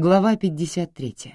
Глава 53.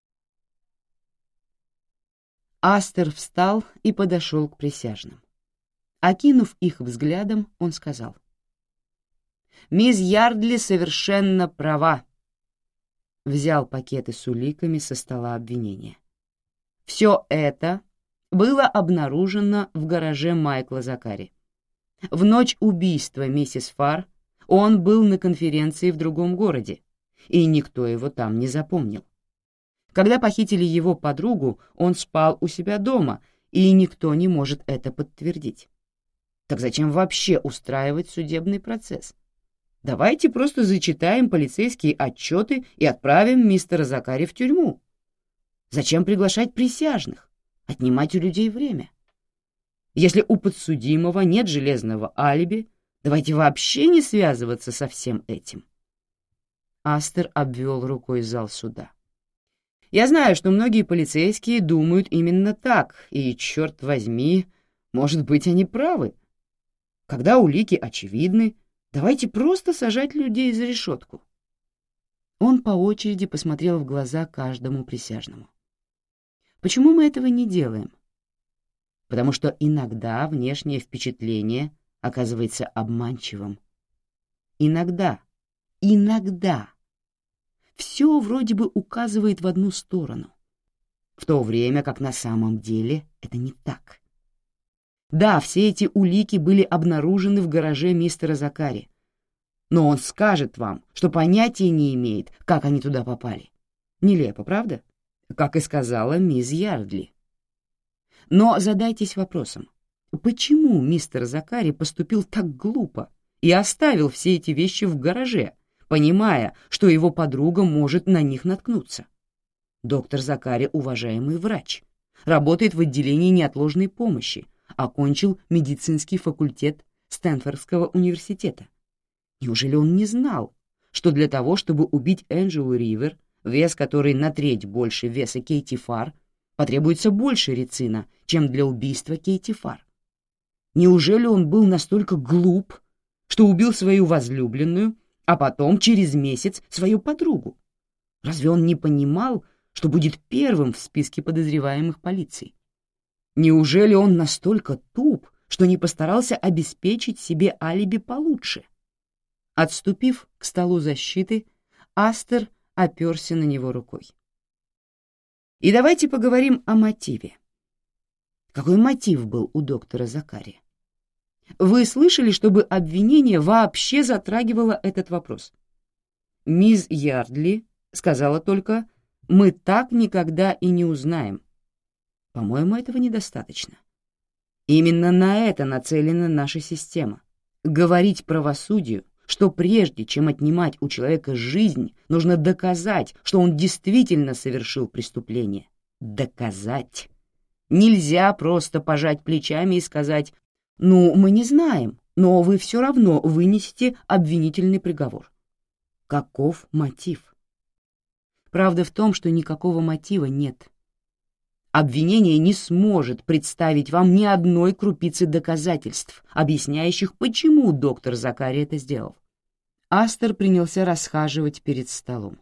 Астер встал и подошел к присяжным. Окинув их взглядом, он сказал: «Мисс Ярдли совершенно права». Взял пакеты с уликами со стола обвинения. Все это было обнаружено в гараже Майкла Закари. В ночь убийства миссис Фарр он был на конференции в другом городе, и никто его там не запомнил. Когда похитили его подругу, он спал у себя дома, и никто не может это подтвердить. Так зачем вообще устраивать судебный процесс? Давайте просто зачитаем полицейские отчеты и отправим мистера Закари в тюрьму. Зачем приглашать присяжных, отнимать у людей время? Если у подсудимого нет железного алиби, давайте вообще не связываться со всем этим. Астер обвел рукой зал суда. Я знаю, что многие полицейские думают именно так, и, черт возьми, может быть, они правы. Когда улики очевидны, давайте просто сажать людей за решетку. Он по очереди посмотрел в глаза каждому присяжному. Почему мы этого не делаем? Потому что иногда внешнее впечатление оказывается обманчивым. Иногда все вроде бы указывает в одну сторону, в то время как на самом деле это не так. Да, все эти улики были обнаружены в гараже мистера Закари, но он скажет вам, что понятия не имеет, как они туда попали. Нелепо, правда? Как и сказала мисс Ярдли. Но задайтесь вопросом, почему мистер Закари поступил так глупо и оставил все эти вещи в гараже, понимая, что его подруга может на них наткнуться? Доктор Закари — уважаемый врач, работает в отделении неотложной помощи, окончил медицинский факультет Стэнфордского университета. Неужели он не знал, что для того, чтобы убить Энджелу Ривер, вес которой на треть больше веса Кейти Фарр, потребуется больше рицина, чем для убийства Кейти Фарр? Неужели он был настолько глуп, что убил свою возлюбленную, а потом через месяц свою подругу? Разве он не понимал, что будет первым в списке подозреваемых полиции? Неужели он настолько туп, что не постарался обеспечить себе алиби получше? Отступив к столу защиты, Астер оперся на него рукой. И давайте поговорим о мотиве. Какой мотив был у доктора Закари? Вы слышали, чтобы обвинение вообще затрагивало этот вопрос? Мисс Ярдли сказала только: «Мы так никогда и не узнаем». По-моему, этого недостаточно. Именно на это нацелена наша система. Говорить правосудию, что прежде чем отнимать у человека жизнь, нужно доказать, что он действительно совершил преступление. Доказать. Нельзя просто пожать плечами и сказать: «Ну, мы не знаем, но вы все равно вынесете обвинительный приговор». Каков мотив? Правда в том, что никакого мотива нет. Обвинение не сможет представить вам ни одной крупицы доказательств, объясняющих, почему доктор Закари это сделал. Астер принялся расхаживать перед столом.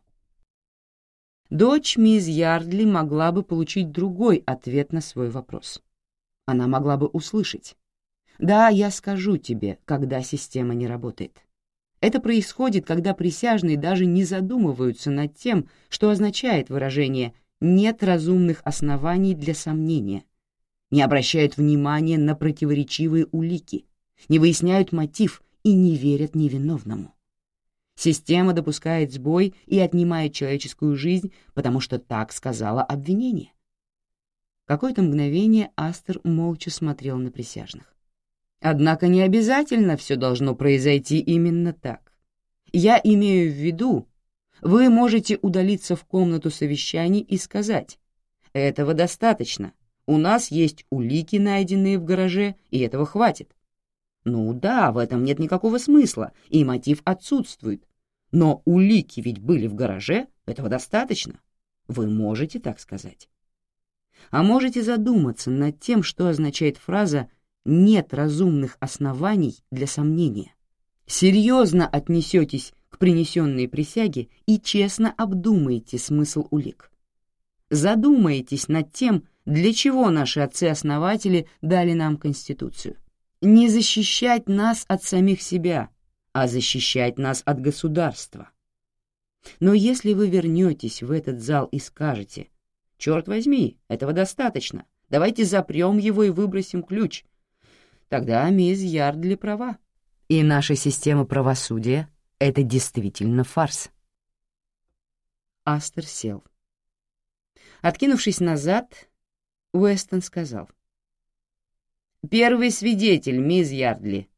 Дочь мисс Ярдли могла бы получить другой ответ на свой вопрос. Она могла бы услышать: «Да, я скажу тебе, когда система не работает». Это происходит, когда присяжные даже не задумываются над тем, что означает выражение «нет разумных оснований для сомнения», не обращают внимания на противоречивые улики, не выясняют мотив и не верят невиновному. Система допускает сбой и отнимает человеческую жизнь, потому что так сказала обвинение. Какое-то мгновение Астер молча смотрел на присяжных. Однако не обязательно все должно произойти именно так. Я имею в виду, вы можете удалиться в комнату совещаний и сказать: «Этого достаточно. У нас есть улики, найденные в гараже, и этого хватит». Ну да, в этом нет никакого смысла, и мотив отсутствует. Но улики ведь были в гараже, этого достаточно. Вы можете так сказать. А можете задуматься над тем, что означает фраза «нет разумных оснований для сомнения». Серьезно отнесетесь к принесенной присяге и честно обдумайте смысл улик. Задумайтесь над тем, для чего наши отцы-основатели дали нам Конституцию. Не защищать нас от самих себя, а защищать нас от государства. Но если вы вернетесь в этот зал и скажете: «Черт возьми, этого достаточно, давайте запрем его и выбросим ключ», тогда мисс Ярдли права, и наша система правосудия — это действительно фарс. Астер сел. Откинувшись назад, Уэстон сказал: «Первый свидетель, мисс Ярдли.